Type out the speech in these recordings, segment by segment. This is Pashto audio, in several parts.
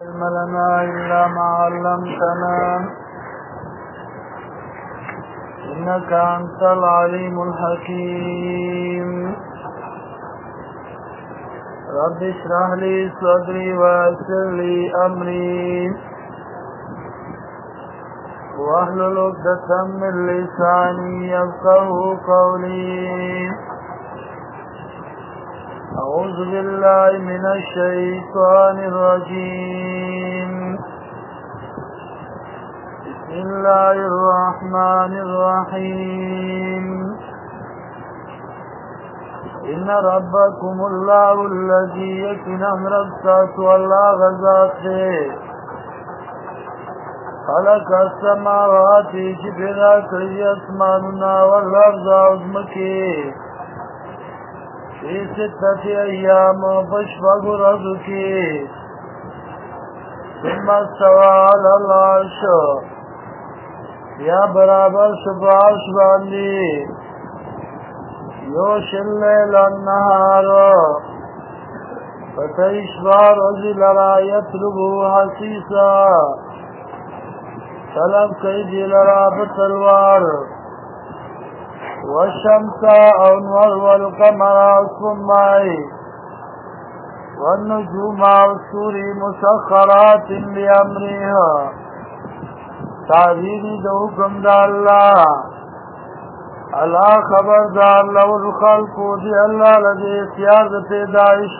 علم لنا إلا ما علمتنا إنك أنت العليم الحكيم. رب اشرح لي صدري ويسر لي أمري واحلل عقدة من لساني يفقهوا قولي. أعوذ بالله من الشيطان الرجيم. بسم الله الرحمن الرحيم. إن ربكم الله الذي يكن أمرت والله غزاته خلق السماوات جبلا كي أسماننا والأرض عظمكي في 6 أيام بشفق رزقي ثم استوى على العرش يا برابر شبعش باندي يوش الليل النهار فتيشبع رجل لا يطلبه حسيسا طلب كي لرا بتلوار والشمس أنور والقمر صمعي والنجوم والسور مسخرات بأمرها تعبير دوكم دا الله الله خبردار له الخلق دي الله لدي اختيار دا پیدائش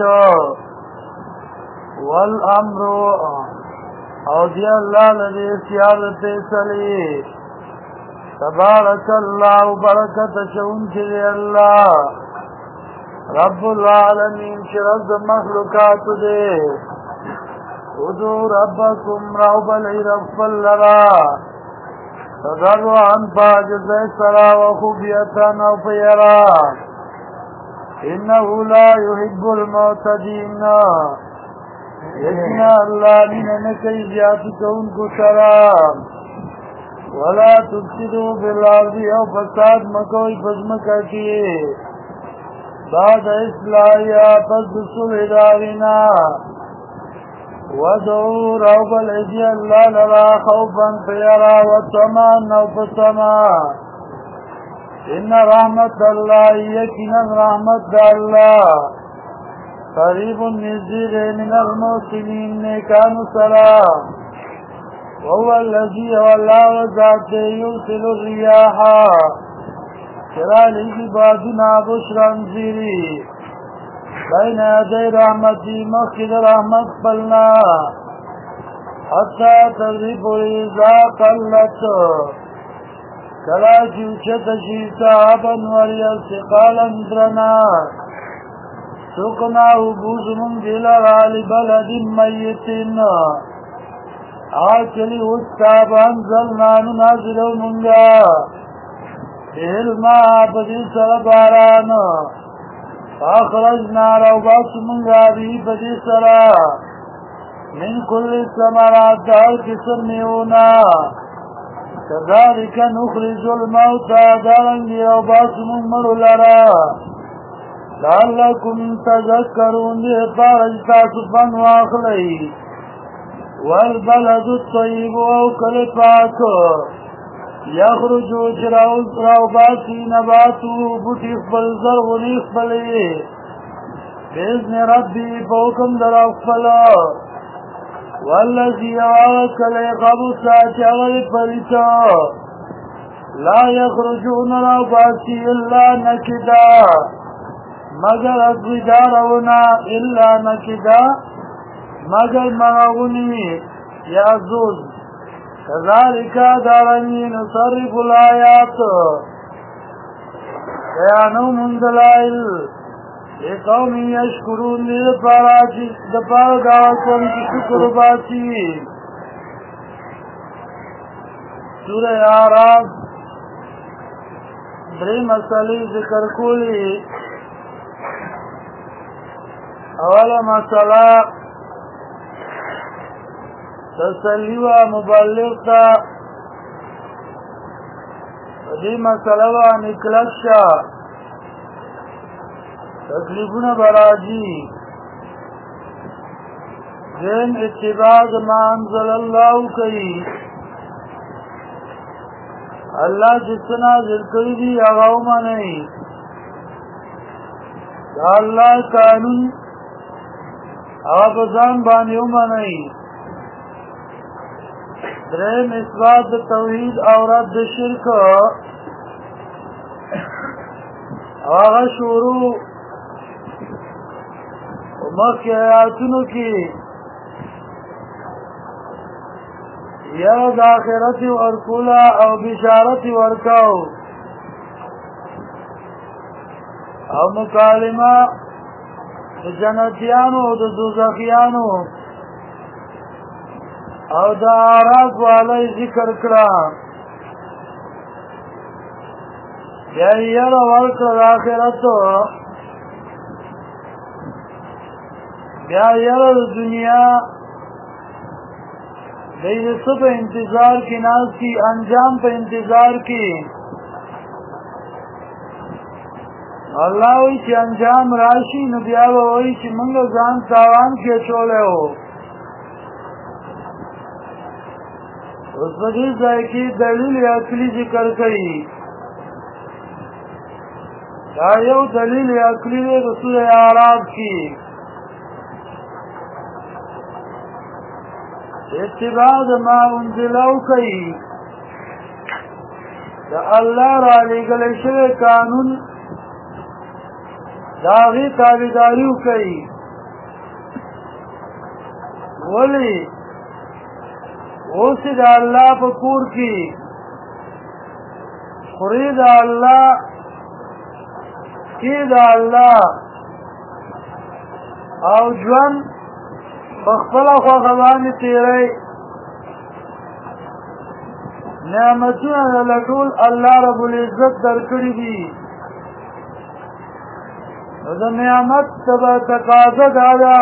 والامر او دي الله لدي اختيار دا پیسلی تبارك الله بركة شون كذي الله رب العالمين شرد مخلوقات دي ادعوا ربكم رعبا لرب لرا تضرعا فاجزا سرا وخبية او فيرا انه لا يحب المعتدين. يجنا الله من نكي زيادتون كسرا ولا تفسدوا بالارض او فساد مکوئی فزمکا کیے بعد اصلاحیا پس صلح دارینا ودعو رب العزی اللہ لرا خوفا فیرا وطمان او فسما ان رحمت اللہ یکنا رحمت اللہ قریب نزدیک من المحسنین نیکان سلام وهو الذي والله ذات يرسل الرياح شرالي ببادنا بشرا زيري بين يدي رحمتي مخد رحمت قلنا حتى تغرب إذا قلت كلا جوشت شيسابا وريا سقالا درنا سقناه بوز من دلال لبلد ميت آکلی استاب انزلنا ننازلو منگا بهلما بدی سر باران فاخرجنا روباس منگا بی بدی سر من کل سمرات دار قسم نیونا كذلك نخرج الموتى دارنگی روباس منمر لرا لعلكم تذكرون دی پارجتا سفن واخلی والبلد الطيب او كالفاك يخرج روباتي نباته بطيق بالزرغ نيخبلي بإذن ربي فوقم در أغفلا والذي يواك ليقبسا شغل فريتا لا يخرجون روباتي إلا نكدا مگر أصدارنا إلا نكدا مگر مغونی یا زود كذلك دارنی نصرف الآیات بیانو من دلائل قوم یشکرون دپار گاوکون کی شکر باسی. سورہ اعراف دری مسئلی ذکر کولی. اول مسئلہ تسلی و مبلغ تا دی مسئلہ و نکلک شا تکلیفون براجی دین اتباع ما انزل اللہ کئی اللہ جس نازل کری دی اغاو منئی دا اللہ قانون آبزان بانیو منئی درم اثبات توحید اور رد شرک آغا شروع مخی آیاتونو کی یاد آخرت ورکولا او بشارت ورکاو او مکالمه د جنتیانو او د دوزخیانو او د اعراف والی ذکر کړه بیا یې ورکړه د آخرتو بیا یې د دنیا دیده سب انتظار کی ناز کی انجام پہ انتظار کی اللہ وی چی انجام راشی نبیاو وی چی منگا زان تاوان کی چولے ہو اس وجہ سے دلیل عقلی ذکر کئی یو دلیل عقلی رسول اعراف کی اتباع ما انزلو کئی دا اللہ را لگل شوی قانون داغی تابداریو کئی ولی اوسی دا اللہ پکور کی خوری دا اللہ کی دا اللہ او جوان بخفلا خوخبانی تیرے نعمتون لٹول اللہ رب العزت درکڑی دی دا نعمت تبا تقاضا دادا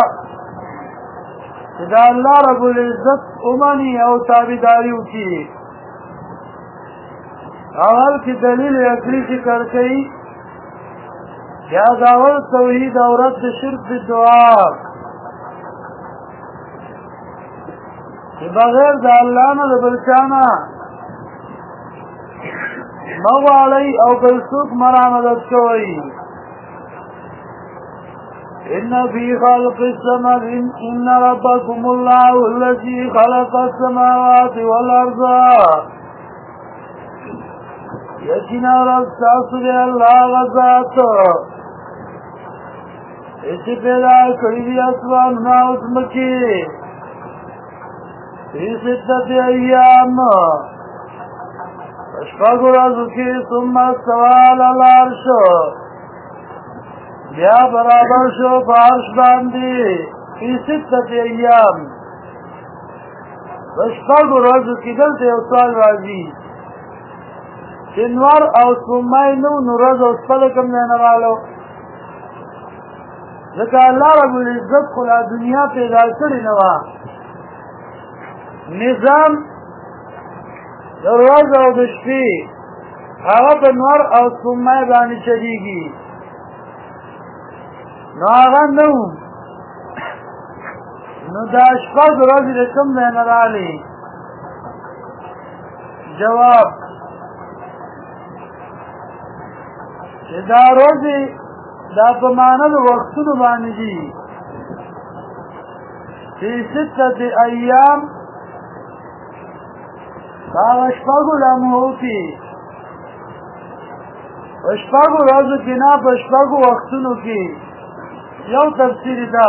دا اللہ رب العزت امانی او تابداریو کی اول کی دلیل عقلی ذکر کئی یا داول توحید اور رد شرک دعا بغیر دا اللہ نا دا بلچانا مغوالی او بلسوک مرا مدد کوئی ان فی خلق السماء ان ربکم اللہ الذی خلق السماوات والارض یقینا رب تاسو دے اللہ غزات اسی پیدا کری دی اسوان ناوز مکی فی ستت ایام اشفاق رازو کی ثم سوال العرش بیا برابر شو پارش باندی فی ستت ایام اشفاق رازو کی دلتے اصال رازی چنوار او سمائی نو نرز او سپلکم نینوالو ذکر اللہ رب العزت خلا دنیا پیدا کری نوا نظام دروازه او د شپې هغه په نور او سپوږمۍ باندې چلیږي نو هغه نو دا شپږ ورځې د کوم ځای نه راغلې جواب چې دا ورځې دا په معنا د وختونو باندې دي فی ستة ایام باغ شپاگو لمحو کی شپاگو رازو کی نا پا شپاگو وقتونو کی یو تفسیری دا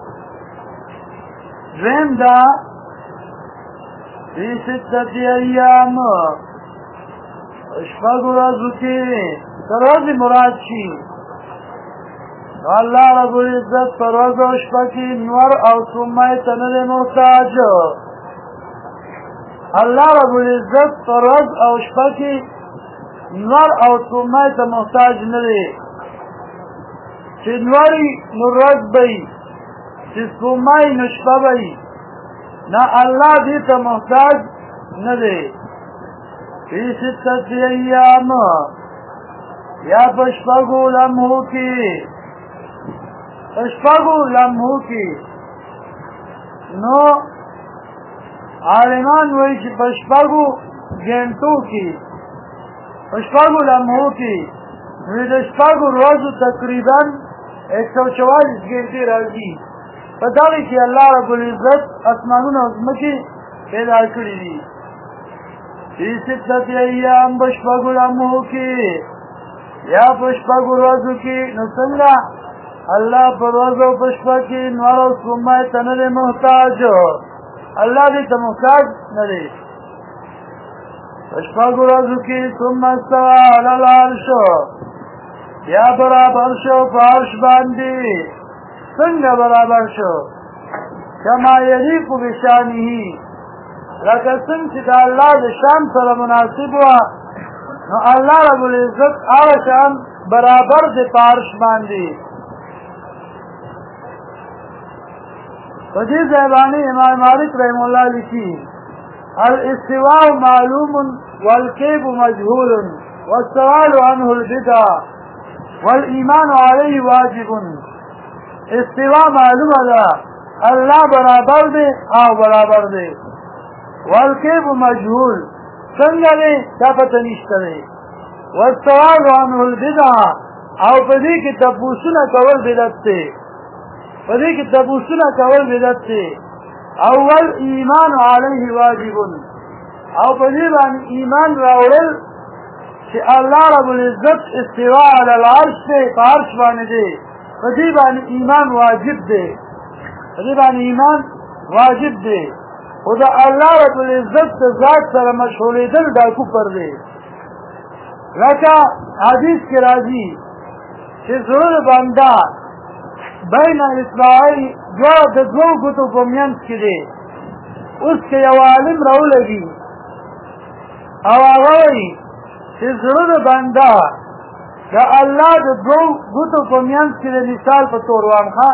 دویم دا فی ستت ایام شپاگو رازو کی ترازی مراد شی اللہ رب العزت پر روز و شپاکی نور او سمائی تنل محتاج اللہ رب العزت پر روز او شپاکی نور او سمائی تا محتاج نلے چی نوری نرد بئی چی سمائی نشپا بئی نا اللہ دیتا محتاج نلے فی ستت ایام یا پشپاگو لمحو کی پشپاگو لمحو کی نو عالمان وایي چې په شپږو ګنټو کې په شپږو لمحو کې نو د شپږو ورځو تقریبا 144 ګنټې راځي په دغه کې الله رب العزت اسمانونه او ځمکې پیدا کړي دي فی ستة ایام په شپږو لمحو کې یا په شپږو ورځو کې نو څنګه الله په ورځو په شپه کې نور او سپوږمۍ ته نه دی محتاج الله دې ته محتاج نه دی په شپږو ورځو کې ثم استوى علی العرش یا برابر شو په عرش باندې څنګه برابر شو کما یلیق بشانه لکه څنګه چې د الله د شان سره مناسب وه نو الله رب العزت هغه شان برابر دی په عرش باندې په دې ځای باندې امام مالک رحم الله لیکي الاستواء معلوم والكيف مجهول والسؤال عنه البدع والإيمان عليه واجب استواء معلوم ده الله برابر دی او برابر دی والكيف مجهول څنګه دی دا پته نشته دی والسؤال عنه البدع او په دې کې تپوسونه کول بدعت دی په دې کې تپوسونه کول بدعت دی اول ایمان علیه واجب او په دې باندې ایمان راوړل چې الله رب العزت استوا علی العرش دی په عرش باندې دی په دې باندې ایمان واجب دی په دې باندې ایمان واجب دی او دا الله رب العزت ذات سره مشغولېدل دا کفر دی لکه حدیث کې راځي چې زړه بنده بین الاصبعین د دوو ګوتو په منځ کې دی اوس که یو عالم راولګي او هغه وایي چې زړه بنده د الله د دوو ګوتو په منځ کې دی مثال په طور واخله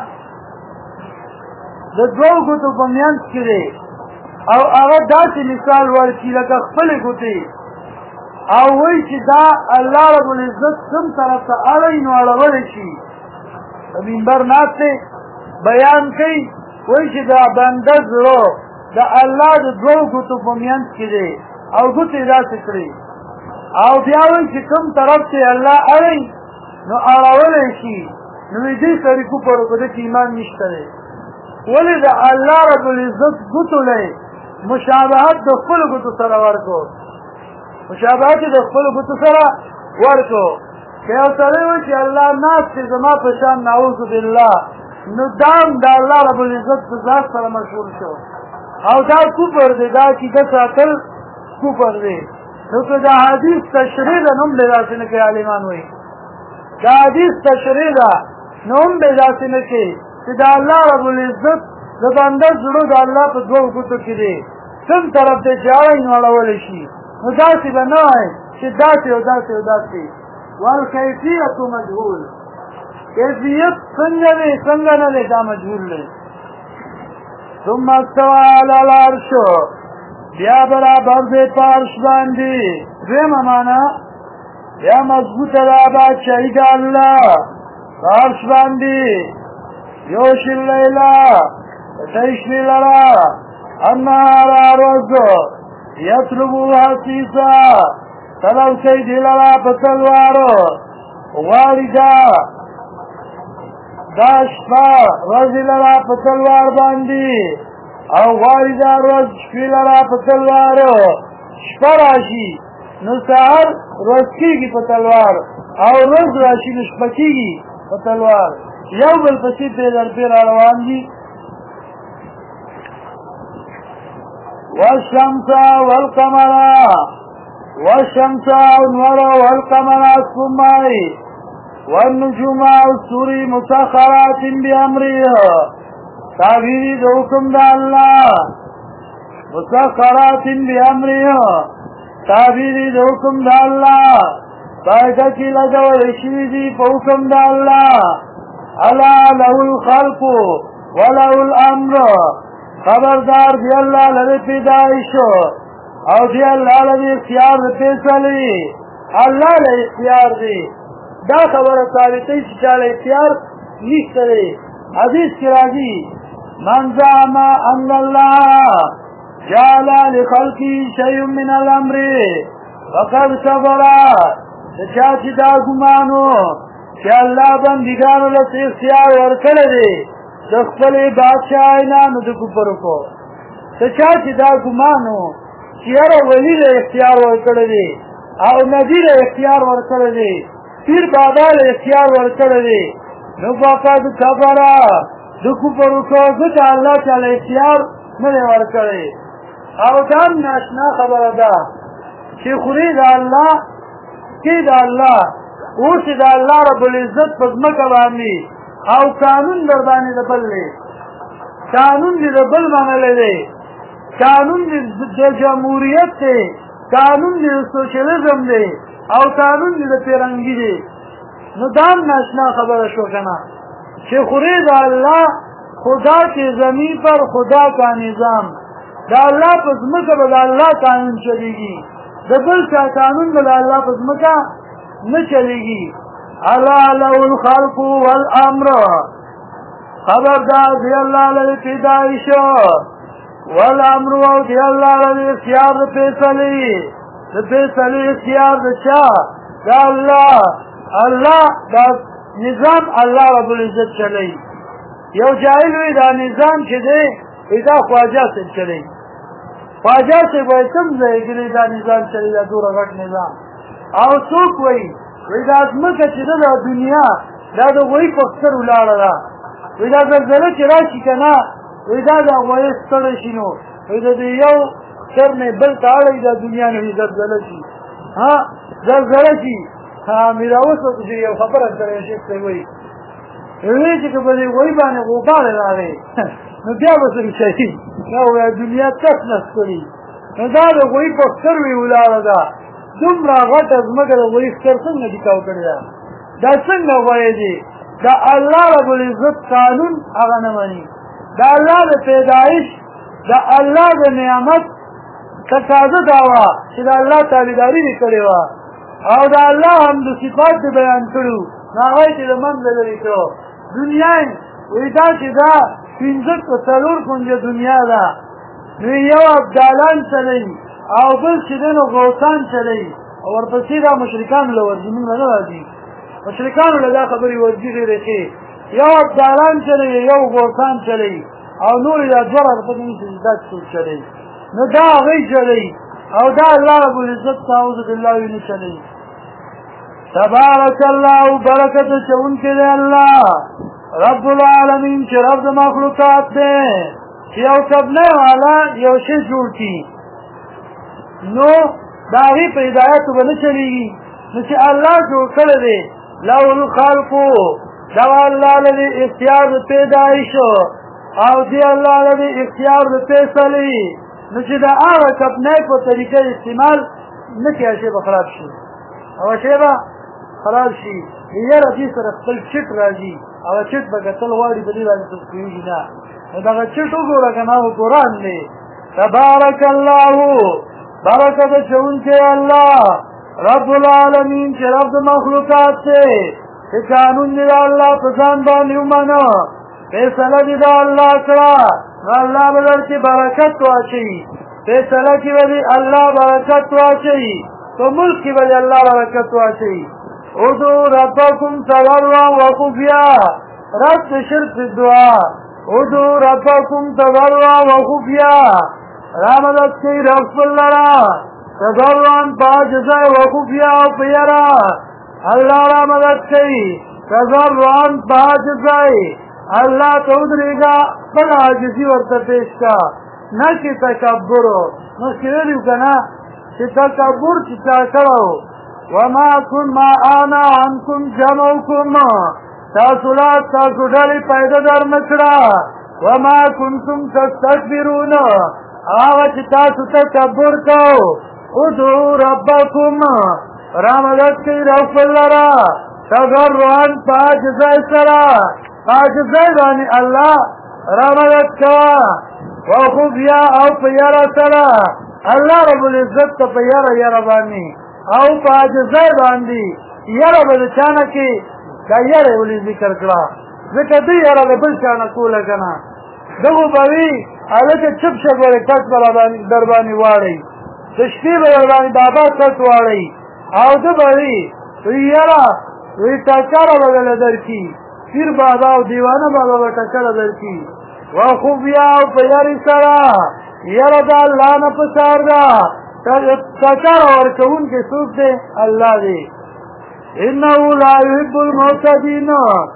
د دوو ګوتو په منځ کې دی او هغه داسې مثال ورکړي لکه خپلې ګوتې او وایي چې دا الله رب العزت کوم طرف ته اړوي نو اړولی شي په منبر ناستې بیان کوي وایي چې دا بنده زړه د الله د دوو ګوتو په منځ کې دی او ګوتې داسې کړي او بیا وایي چې کوم طرف ته الله اړوي نو اړولی شي نو دې سړي کفر په دې کې ایمان نشته دی ولې د الله رب العزت ګوتو لی مشابهت د خپلو ګوتو سره ورکړو مشابهت د خپلو ګوتو سره ورکړو که یو سړی وایي چې الله ناست دی زما په شان نعوذ بالله نو دام د الله رب العزت په ذات سره مشهور شو او دا کفر دی دا عقیده ساتل کفر دی نو که دا حدیث تشریح ده نو هم به داسې نه کوي عالمان وایي دا حدیث تشریح ده نو هم به داسې نه کوي چې د الله رب العزت د بنده زړه د الله په دوو ګوتو کې دی کوم طرف ته چې اړوي نو اړولی شي نو داسې به نه وایي چې داسې او داسې او داسې والکیفیت مجهول کیفیت څنګه دی څنګه نه دی دا مجهول دی ثم استوى علی العرش بیا برابر دی په عرش باندې دویمه معنا بیا مضبوطه ده بادشاهي د الله په عرش باندې یوشي اللیلا تیشنی لرا النهار ورځ یطلبو حسیسا طلب کوي دې لرا په تلوارو غواړي دا شپه ورځې لرا په تلوار باندې او غواړي دا ورځ شپې لرا په تلوارو شپه راشي نو سهار ورځ کېږي په تلوار او ورځ راشي نو شپه کېږي په تلوار یو بل پسې پرې روان دي والشمس والقمر والشمس والنور والقمر السماء والنجوم والسور مسخرات بأمره تعبیری د حکم د الله مسخرات بأمره تعبیری د حکم د الله پایده کې لګول شوي دي په حکم د الله الا له الخلق وله الامر خبردار دی الله لدې پیدایش او دی الله لدې اختیار فیصله الله له اختیار دی دا خبره ثابتې چې چاله اختیار نشته دی حدیث کې راځي من زعم ان الله جعل لخلقه شيء من الامر فقد كفر. چا چې دا ګمانو چې الله بندګانو له اختیار ورکړی دی د خپلې بادشاهۍ نو د کفر وکړو. چا چې دا ګمانو چې یاره ولي له اختیار ورکړی دی او نبي له اختیار ورکړی دی پیر بابا له اختیار ورکړی دی نو فقد کفر د کفر وکړو ځکه الله تعالی اختیار نه دی ورکړی. او دا ناشنا خبره ده چې خوري د الله کې د الله اوس د الله رب العزت په ځمکه باندې او قانون در باندې د بل دی قانون دې د بل منلی دی قانون دې د جمهوریت دی قانون دې د سوشلیزم دی او قانون دې د پیرنګي دی. نو دا ناشنا خبره شو کنه چې خوري د الله خدا کے زمین پر خدا کا نظام دا اللہ په ځمکه به د الله قانون چلیږي د بل چا قانون به د الله په ځمکه نه چلیږي. الا له الخلق والامر خبردار دی الله له پیدایش والامر او دی الله له اختیار د فیصلې اختیار د چا د الله دا نظام الله رب العزت چلی. یو جاهل وی دا نظام چې دی دا خواجه سے چلی خواجه سے وای کوم ځای کې دا نظام چلی دا دوره غټ نظام او څوک وای دا ځمکه چې د دنیا دا د وای په ستر ولاړه ده وای دا زلزله چې راشي کنه وای دا د وای ستړی شي نو وای دا یو سر نه بل تاړي د دنیا نه زلزله شي ها زلزله شي ها میراوس چې یو خبره درې شي څه وای وی چې په دې وای باندې غوبار راغی نو بیا به څه شي نو دنیا تک نسکړي نو دا د وای په ستر وی ولاړه ده دومره غټ ځمکه د وای ستر څنګه دي کاو کړی دا څنګه وای دي دا الله رب العزت قانون هغه نه مانی دا الله د پیدایش دا الله د نعمت تقاضا دا وا چې دا الله تابعداري وکړي وا او دا الله هم د صفات بیان کړو هغه چې د من لري کړو دنیا وی دا چې دا پنځه څلور کونجه دنیا ده نو یو ابدالان چلی او بل چې دنو غوثان چلی او ورپسې دا مشرکان له ورځي موږ نه راځي مشرکان له دا خبرې ورځي غیره کې یو ابدالان چلی یو غوثان چلی او نور دا دوره په دې چې دا څه چلی نو دا غي چلی او دا الله رب العزت تعوذ بالله ویني چلی. تبارک الله برکت چون کې دی الله رب العالمین چې رب د مخلوقات دی چې یو کبنه والا یو شی جوړ کی نو دا غي په هدایت باندې چلیږي نو چې الله جوړ کړی دی له الخلق دا الله له اختیار پیدایش او دی الله له اختیار فیصله نو چې دا هغه کبنه په طریقې استعمال نه کیږي به خراب شي او شی به خراب شي یاره دې سره خپل چټ راځي او چټ به قتل واړي په دې باندې تسکوي نه دا چټ وګوره کنه قرآن دی. تبارک الله برکت چون کې الله رب العالمین چې رب د مخلوقات دی چې قانون دی الله په ځان باندې ومنه فیصله دی الله کړه الله بدل کې برکت واچي فیصله کې وی الله برکت واچي تو ملک کې وی الله برکت واچي. ادعوا ربكم تضرعا وخفيا رد شرک دعا ادعوا ربكم تضرعا وخفيا رامدت کی رسول لرا تضرعا باجزا وخفيا وفيرا اللہ رامدت کی تضرعا باجزا اللہ تودریگا بڑا عاجزی ورته پیش کا نہ کہ تکبر نہ کړیو کنا چې تکبر چې تا کړو وما كن ما انا عنكم جمعكم تاسولات تاسو ډلې پیدا در نکړه وما كنتم تستكبرون هغه چې تاسو تکبر کو ادعوا ربكم رامدت کی رسول لرا تضرعا باجزای سرا باجزای باندې الله رامدت کوا وخفیا او پیارا سرا الله رب العزت ته پیارا یارا باندې او باجزای باندې یارا به چانه کې دا یاره ولې ذکر کړه ځکه دې یاره بل چانه کوله کنه دغه بوي هلکه چپ شه ګورې کټ به در باندې واړئ د شپې به در باندې بابا کټ واړئ او ده به وي یاره وی ټکره به دله درکړي پیر بابا او دیوانه بابا به ټکره درکړي وخوفیا او په یاري سره یاره د الله نه په سار ده ټکره ورکوونکی څوک دی الله دی انه لا يحب المعتدين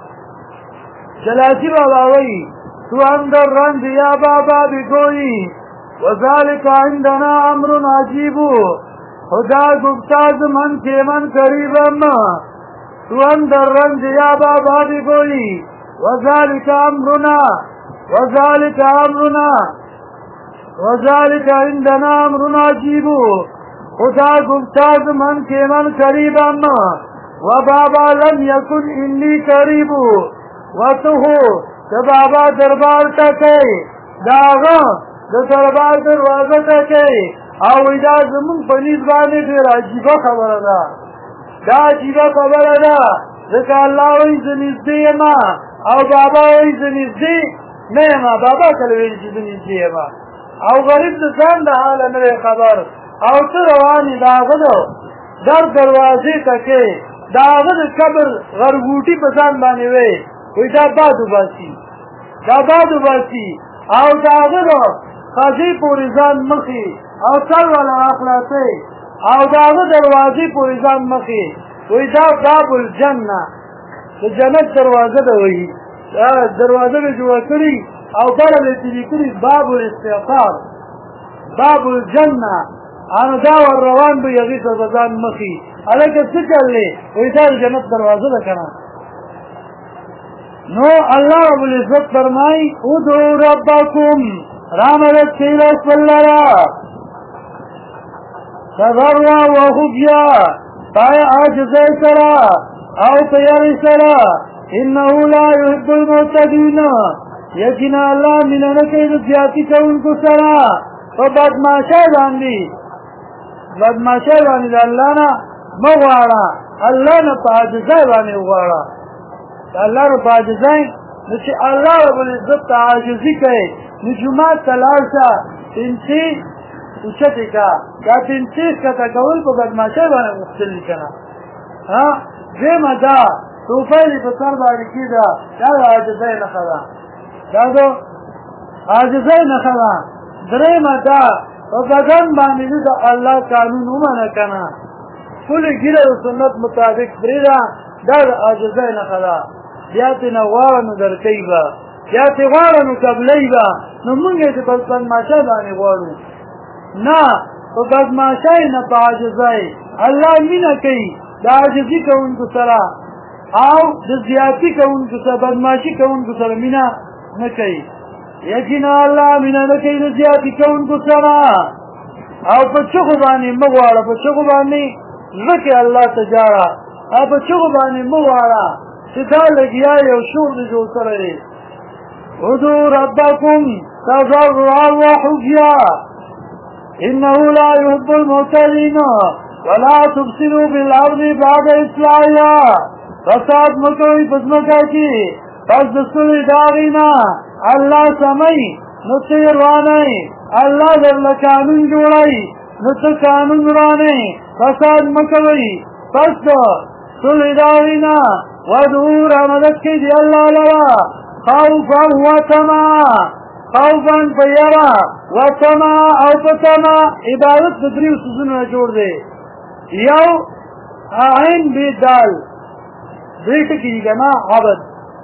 جلاسی بابا وی تو اندر رند یا بابا بگوئی وذالک عندنا امر عجیب خدا گفتاز من کے من قریبم تو اندر رند یا بابا بگوئی وذالک امرنا وذالک عندنا امر عجیب خدا گفتاز من کے من قریبم وبابا لم يكن انی قریب وتو د بابا دربار ته کوي داغه د دربار دروازه ته کوي او دا زمون په نیز باندې ډېر عجیبه خبره ده دا عجیبه خبره ده ځکه الله وایي زه نږدې یم او بابا وایي زه نږدې نه یم بابا کله ویل چې زه نږدې یم او غریب د ځان د حاله نه دی خبر او ته روان یې د هغه در دروازې ته کوي د هغه د قبر غربوټي په ځان باندې وی وی دا بادو باسی او دا هغه د خځې پورې ځان مخې او سر والا اخلاصې او دا هغه دروازې پورې ځان مخې وی دا باب الجنه د جنت دروازه ده وی دروازه به جوړه کړي او بله به یې لیکلي باب الاستغفار باب الجنه انو دا ور روان به هغې ته به ځان مخې هلکه څه چل دی وی دا د جنت دروازه ده که نه نو الله رب العزت فرمای ادعو ربکم رامدد کیلو سپلرا تضرع و خفیا پای عاجزی سرا او تیاری سرا انه لا يحب المعتدین یقینا الله مینه نه کوي د زیاتي کوونکو سره په بدماشۍ باندې د الله نه مه غواړه الله نه په عاجزۍ باندې وغواړه الله رب عاجزای نو چې الله رب العزت ته عاجزي کوي نو جومات ته لاړ شه پنسي اوچتې کا دا پنسي ښکته کول په بدماشۍ باندې غوښتل دي که نه دویمه دا ټوپۍ دې په سر باندې کېږده دا د عاجزۍ نښه ده درېیمه دا په بدن باندې دې د الله قانون ومنه که نه ټولې ګیره د سنت مطابق پرېږده دا د عاجزۍ نښه ده بیا ترې نه غواړه نو درکوي به بیا ترې غواړه نو قبلوي به نو مونږ یې په بدماشۍ باندې غواړو نه په بدماشۍ نه په عاجزۍ الله مینه کوي د عاجزي کوونکو سره او د زیاتي کوونکو سره بدماشي کوونکو سره مینه نه کوي یقینا الله مینه نه کوي د زیاتي کوونکو سره او په چغو باندې مه غواړه په چغو باندې زړه کې الله ته جاړه او په چغو باندې مه غواړه چې دا لګیا یو شور دې جوړ کړی دی ادعوا ربکم تضرعا وخفیا انه لا يحب المعتدین ولا تفسدوا بالارض بعد اصلاحها فساد مکوئ په ځمکه کې پس د سولې د هغې نه الله سمئ نو ته یې روانئ الله درله قانون جوړئ نو ته قانون روانئ فساد مکوئ پس د سولې د هغې نه وادعوا رامدد کړئ د الله لره خوفا وطمعا خوفا په یره وطمعا او په طمع عبادت د دریو څیزونو نه جوړ دی یو عین بې دال دوی ټکي دي که نه عبد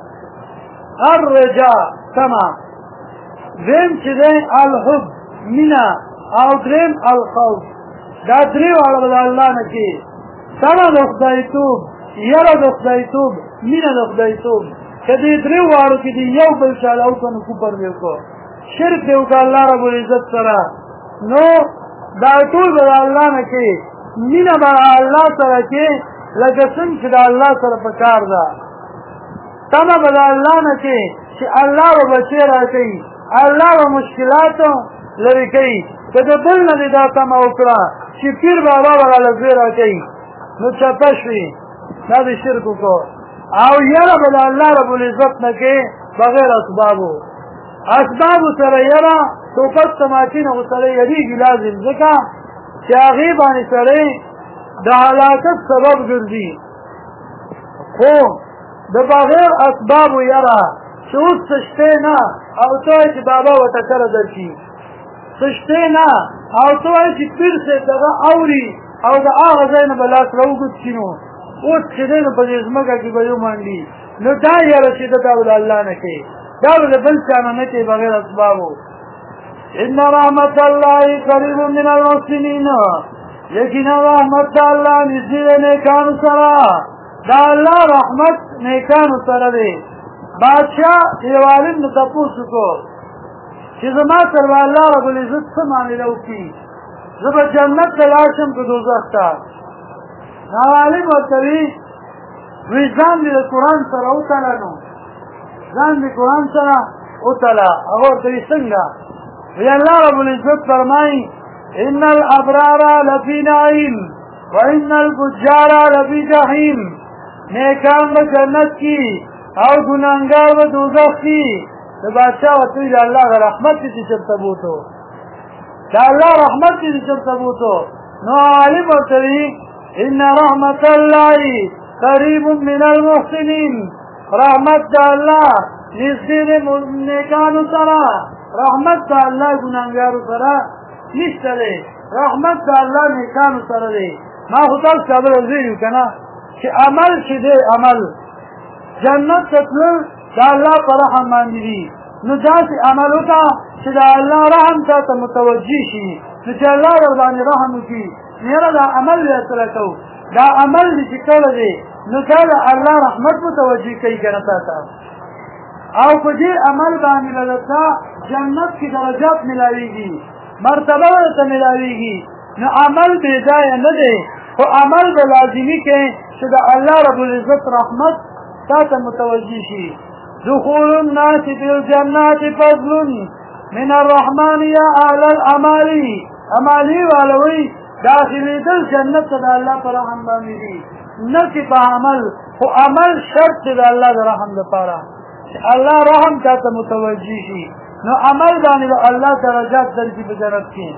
الرجاء طمع دویم چې دی الحب مینه او دریم الخوف دا درې واړه به د الله نه کې طمع د خدایتوب یره د خدایتوب مینه د خدایتوب که دې درې واړو کې دي یو بل شاله وکړه نو کفر دې وکړو شرک دې وکړه الله رب العزت سره نو دا ټول به د الله نه کې مینه به الله سره کې لکه څنګه چې د الله سره په کار ده طمع به د الله نه کې چې الله به بچی راکوي الله به مشکلاتو لرې کوي که د بل نه دې دا طمع وکړه چې پیر بابا به راله زوی راکوي نو چپه شوي دا دې شرک وکړو او یره به د الله رب العزت نه کې بغیر اسبابو اسباب سره یره ټوپک تماچین او سره یریږي لازم ځکه چې هغې باندې سره د هلاکت سبب ګرځي خو د بغیر اسبابو یره چې اوس څه شتی نه او ته وایې چې بابا ورته کله درشي څه شتی نه او ته وایې چې پیر صاحب دغه اوري او د هغه ځای نه به لاس راوګوت شي نو اوس چې دی نو په دې ځمکه کې به یو منډي نو دا یاره چې دا به د الله نه کوي دا به د بل چا نه نه کوي بغیر اسبابو ان رحمت الله قریب من المحسنین یقینا رحمت الله نږدې د نیکانو سره دا الله رحمت نیکانو سره دی بادشاہ یو عالم نه تپوس وکړو چې زما سره الله رب العزت څه معامله وکړي زه به جنت ته لاړ شم که دوزخ ته هغه عالم ورته وی ځان دې د قرآن سره وتله نو ځان دې قرآن سره وتله هغه ورته وي څنګه وی الله رب العزت فرمایي ان الابرار لفی نعیم وان الفجار لفی جحیم نیکان به جنت کی او ګناهګار به دوزخ کی د بادشاہ ورته وي د الله رحمت دې چېرته بوتو د الله رحمت دې چېرته بوتو نو عالم ورته وي ان رحمت الله قریب من المحسنین رحمت د الله نږدې د نیکانو سره رحمت د الله ګناهګارو سره نشته دی رحمت د الله نیکانو سره دی ما خو تاسو ته خبره ویلي که نه چې عمل چې دی عمل جنت ته تلل د الله په رحم باندې دي نو داسې عمل وکړه چې د الله رحم تا ته متوجه شي نو چې الله در باندې رحم وکړي نو یاره دا عمل بیا سره کوو دا عمل دې چې کله دی نو دا د الله رحمت متوجه کوي که نه تا ته او په دې عمل باندې به درته جنت کې درجات ملاویږي مرتبه به درته ملاویږي نو عمل بې ځایه نه دی خو عمل به لازمي کوي چې د الله رب العزت رحمت تا ته متوجه شي دخول الناس فی الجنات فضل من الرحمن یا اهل الامال امالي والوی داخلېدل جنت ته د الله په رحم باندې دي نه چې په عمل خو عمل شرط دی د الله د رحم لپاره چې الله رحم تا ته متوجه شي نو عمل باندې به الله درجات درکړي په جنت کې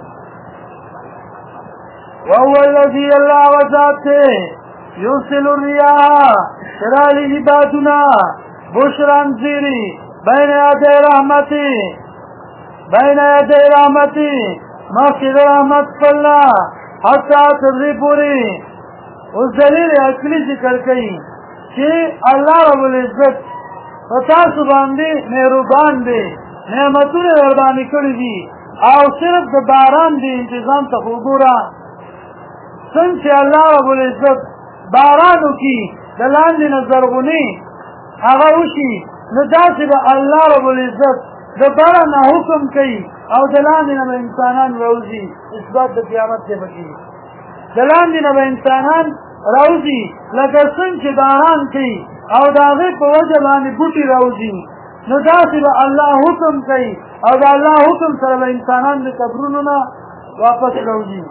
وهو الذي الله وذات يرسل الرياح شرالی بادنا بشران زیری بین یدی رحمتی مخید رحمت فلنا حتی تبری پوری اس دلیل اکلی ذکر کئی کہ اللہ رب العزت فتاسو باندی مہربان دی نعمتون وربانی کری دی او صرف د باران دی انتظام تخوگورا سن چه اللہ رب العزت بارانو کی دلاندی نظرغنی هغه وشي نو داسې به الله رب العزت د بره نه حکم کوي او د لاندې نه به انسانان راوځي اثبات د قیامت دی پکې د لاندې نه به انسانان راوځي لکه څنګه چې باران کوي او د هغې په وجه باندې بوټي راوځي نو داسې به الله حکم کوي او د الله حکم سره به انسانان د قبرونو نه واپس راوځي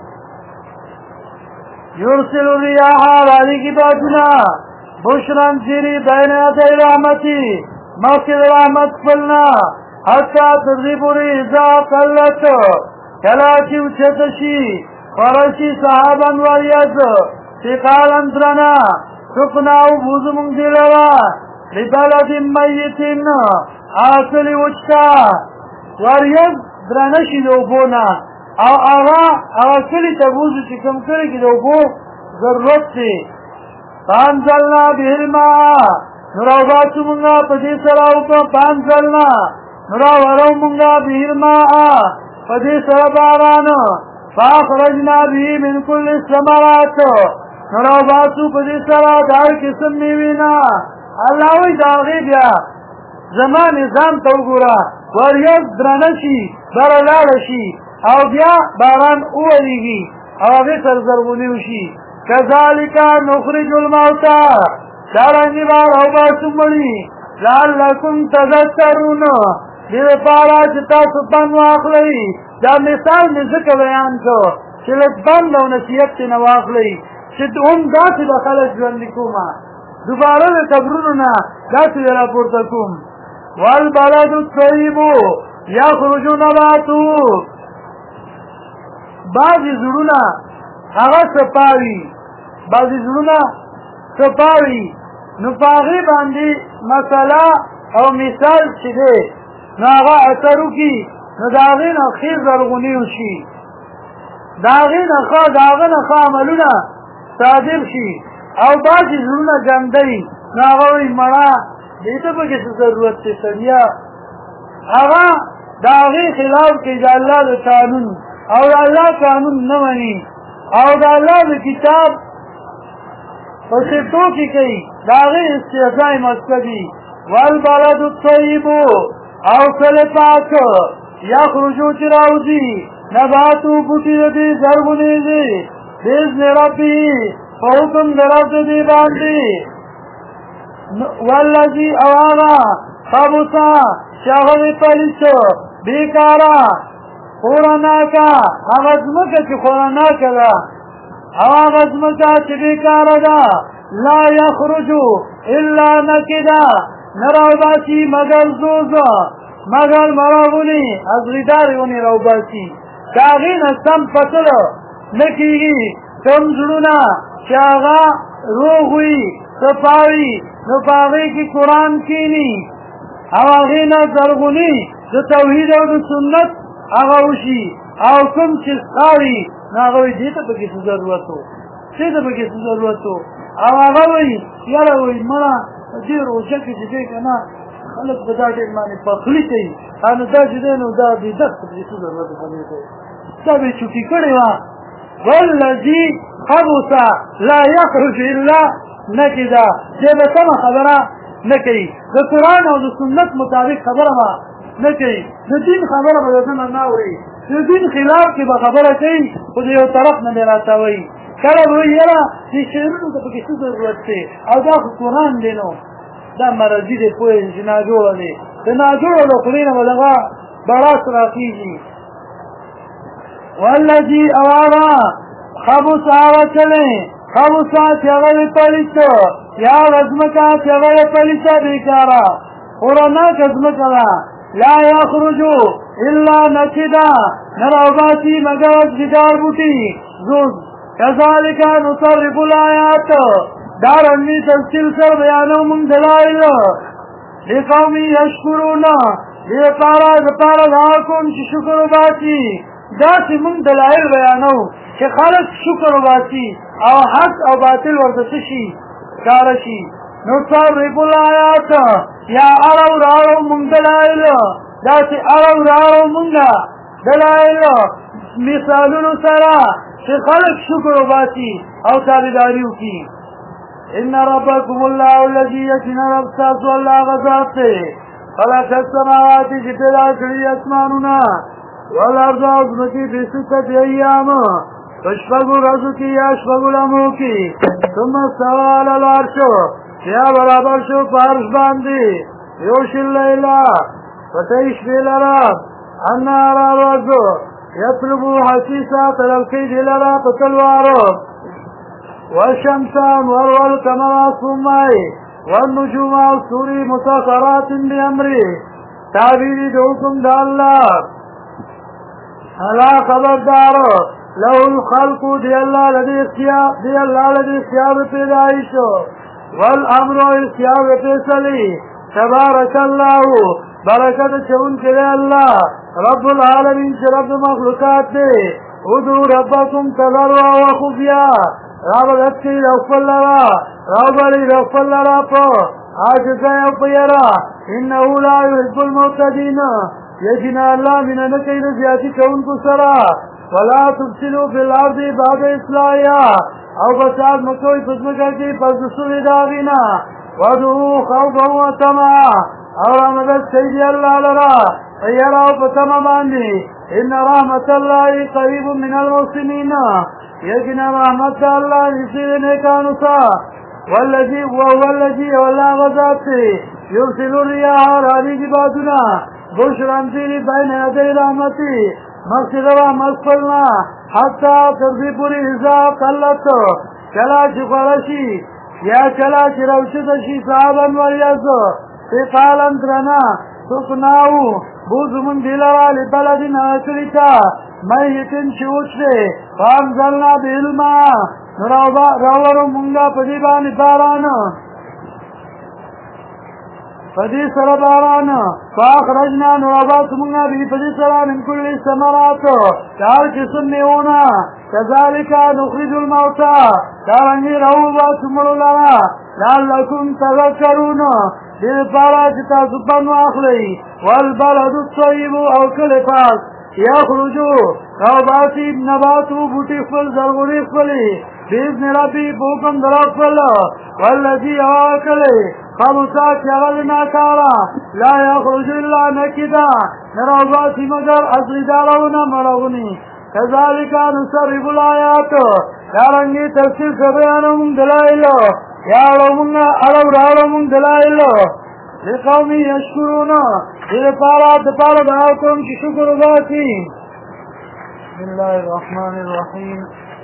یرسل الریاح رالیږي بادونه بشران زیری بین یدی رحمتی مخکې رحمت خپلنا حتی تر دې پورې اذا قلت کله چې اوچته شي خوره شي صحابا واریاض ثقالا درنه سقناو بوزو مونږ دې لره لبلد میت اصلي وچکا واریاض درنه شي د اوبو نه او هغه کلي ته بوزو چې کوم کلي کې د اوبو ضرورت دی فانزلنا به الماء نراو باسو منگا پدی سراو فانزلنا نراو ورو منگا به الماء پدی سرا باران فاخرجنا به من كل الثمرات نراو باسو پدی سرا دار قسم میوینا اللہ وی داغی بیا زمان نظام تو گورا وریز درنشی برلالشی او بیا باران اولیگی او اغی سرزرگونیوشی كذلك نخرج الموتى دارنگی بار او باسو مڑی لعلکم تذکرون دیو پارا چتا سپن واخلی دا مثال میں ذکر بیان کو چلت بند و نصیحت تی نواخلی چت ام داتی بخلق جوندی کوما دوباره قبرونو نا داتی را پورتا کوم والبلد الطيب یخرج نباتو. بعضی زړونه هغه صفاوي، بعضی زړونه صفاوي، نو په هغې باندې مسله او مثال چې دی نو هغه اثر وکړي، نو د هغې نه ښې زرغونې وشي، د هغې نه ښه عملونه صادر شي. او بعضې زړونه ګنده وي، نو هغه وایي مړه دې ته پکې څه ضرورت دی سړیا، هغه د هغې خلاف کوي د الله د قانون، او د الله قانون نه مني، او د الله د کتاب په سټو کې کوي، د هغې استهزاء مقصدي. والبلد الطیب او کله پاک یخرجو چې راوځي نباتو بوټي د دې زرغونې دي باذن ربي په حکم د رب د دې باندې. والذي او هغه خبثا چې هغه د پلیس بیکاره خورناکه، هغه ځمکه چې خورناکه ده، او هغه ځمکه چې بیکاره ده، لا یخرجو الا نکده، نه راوباسي مګر زوزه، مګر مراغونې ازغیدارې ونې راوباسي. د هغې نه سم پتله نه کېږي. کوم زړونه چې هغه روغ وي صفا وي، نو په هغې کې قرآن کښېني، او هغې نه زرغوني د توحید او د سنت هغه وشي. او کوم چې ستا وي نو هغه وایي دې ته پکې څه ضرورت و، دې ته پکې څه ضرورت و. او هغه وایي یاره وایي مړه په دې روژه کې چې دی که نه خلک په دا ټیم باندې پخلي کوي، نو دا چې دی نو دا بدعت ته پکې څه ضرورت و، پخلي کوي دا به یې چوټي کړې وه. والذي خبث لا یخرج الا نکده، دې به سمه خبره نه کوي، د قرآن او د سنت مطابق خبره به نه کوي، د دین خبره به د ده نه نه اوري، د دین خلاف کې به خبره کوي، خو د یو طرف نه به راته وایي. کله به وایي یاره دې شعرونو ته پکې څه ضرورت دی، او دا خو قرآن دی، نو دا مرضي دی، پوه یې چې ناجوړه دی، د ناجوړه د خولې نه به دغه بړاس راخېږي. والذي او هغه خبث هغه چلې خبثه چې هغه یې پلیته، یا هغه ځمکه چې هغه یې پلیته بیکاره خورناکه ځمکه ده، لا یخرجو الا نکده، نه راوباسي مګر ازغیدار بوټي زوز. کذلک نصرف الآیات، دارنګې تفصیل سره بیانوو موږ دلایل لقوم یشکرون، دې دپاره د هغه قوم چې شکر وباسي. داسې موږ دلایل بیانوو چې خلک شکر وباسي او حق او باطل ورته څه شي ښکاره شي. نصرف الآیات، یا اړو راړو موږ دلایل، داسې اړو راړو موږ دلایل مثالونو سره چې خلک شکر وباسي او تابعداري وکړي. ان ربکم الله الذي یقینا رب ستاسو الله هغه ذات دی خلق السماوات چې پیدا کړي اسمانونه، والارض او ځمکې په ستة ایام، په شپږو ورځو کې یا شپږو لمحو کې، ثم استوى علی العرش، بیا برابر شو په عرش باندې، یغشی اللیل، پټوي شپې لره، النهار ورځ، یطلبو حثیثا، طلب کوي دې لره په تلوارو، والشمس انور والقمر صمای، والنجوم والطور مسخرات بامره، تعبیری د حکم د الله. الا خبردار له الخلق، دی الله لدی اختیار پیدایش، والامر اختیار فیصلې. تبارک الله، برکت چون کې الله رب العالمین چې رب مخلوقات دی. ادعوا ربکم تضرعا وخفیا، راوبلد کړئ د خپل لره، راوبلئ د خپل لره په عاجزۍ او په یره. انه لا یحب المعتدین، یقینا الله مینه نه کوي د زیاتي کوونکو سره. ولا تفسدوا فی الارض بعد اصلاحها، او فساد مه کوئ په ځمکه کې پس د سولې د هغې نه. وادعوه خوفا وطمعا، او رامدد کوئ دې الله لره په یره او په طمع باندې. ان رحمت الله قریب من المحسنین، یقینا رحمت الله نږدې د نیکانو ته. والذي وهو الذي والله غذات يرسل الرياح، رالیږي بادونه بشرا تیری بین یدی رحمتي، مقصد رحمت خپلنا، حتی تر دې پورې اذا قلت، کله چې غوړه شي یا کله چې راوچته شي، صحابا وریاض ثقالا درنه، سقناو بوزمون دلرا لبلدنا سلتا ميتن شوشده فانزلنا بالماء راورو منگا پدیبان بارانا پدی سر بارانا فاخرجنا نرابات منگا بی پدی سر من كل الثمرات چار قسم میونا كذلك نخرج الموتى دارنگی روبات ملولا لعلكم تذكرون بالپارا چتا سبن واخلی والبلد الطيب او کلفاس یخرجو روباتی نباتو بوٹی خفل زرغوری خفلی بإذن ربی بوکم در خفل والذی آکلی خبصا چغلنا کارا لا یخرج الا نکدا نروباتی مگر اصلی دارون مرغنی كذلك نصرف الآيات دارنگی تفسیر سبیانم دلائل یعلمون علم دلائل لقوم يشكرون لپارا دعاكم کی شکر باتی بسم الله الرحمن الرحيم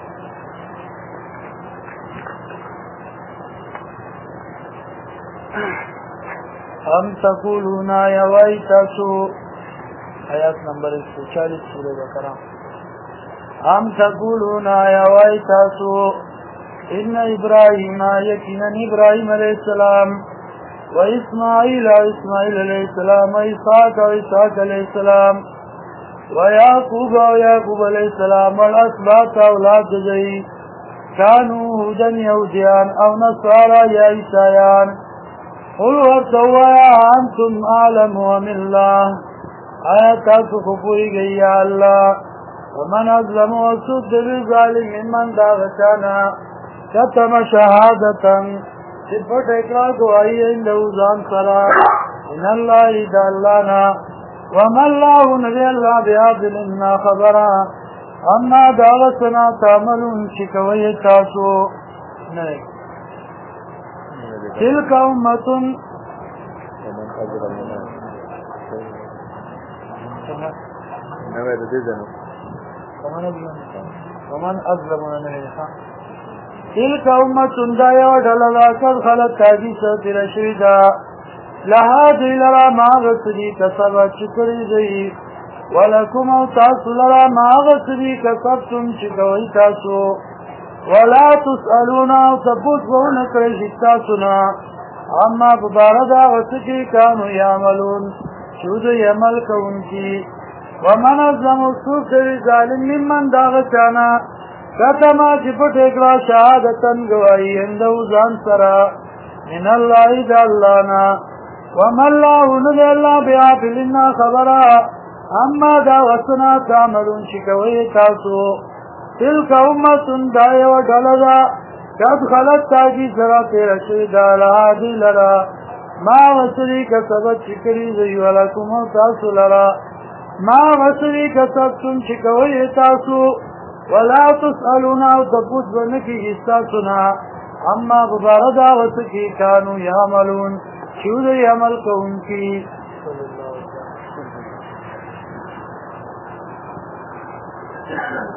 ام تقولون يا ويتسو آیات نمبر 140 سورہ بقرہ ام تقولون يا ويتسو ان ابراهيم يقينا ابراهيم عليه السلام وإسماعيل عليه السلام وإسحاق عليه السلام ويعقوب عليه السلام والأسباط أولاد جي كانوا هودا يهوديان أو نصارى يا عيسيان قل ورتوا أنتم أعلم من الله آياتك خفوي يا الله ومن أظلم وسد بالظالم ممن داغتنا كتم شهادة صفت اقرار گواہی اندہو زان سرا ان اللہ دا اللہنا وما اللہ نبی اللہ بیادل انا خبرا اما دعوتنا تعملون شکوی تاسو تلک امتن ومن اظلمنا نبیخا تلك أمة دايا ودللا قد خلت تاجيسة ترشيدا لها دلرا ما غسدي كسبت شكري زي ولكم تاسو لرا ما غسدي كسبتم شكوي تاسو ولا تسألون وتبوت بونك رجتاسنا عما بباردا غسكي كانوا يعملون شود يعمل كونكي ومن أظلم السوء ظالم ممن داغتانا کتما چپٹ اکلا شہادتن گواہی اندو زان سرا من اللہ دا اللہنا وما اللہ ندی اللہ بیافلنا خبرا اما دا وسنا تعملون شکوی تاسو تلک امتن دائی و ڈلدا قد خلط تاکی سرا تیرا شیدہ لہا دی لرا ما وسری کسبت شکری زی ولکم تاسو لرا ما وسری کسبتن شکوی تاسو ولا تسألون او تبوت بنکی استاسنا اما بباردا وسکی کانو یعملون شود یعمل کونکی صلی اللہ علیہ وسلم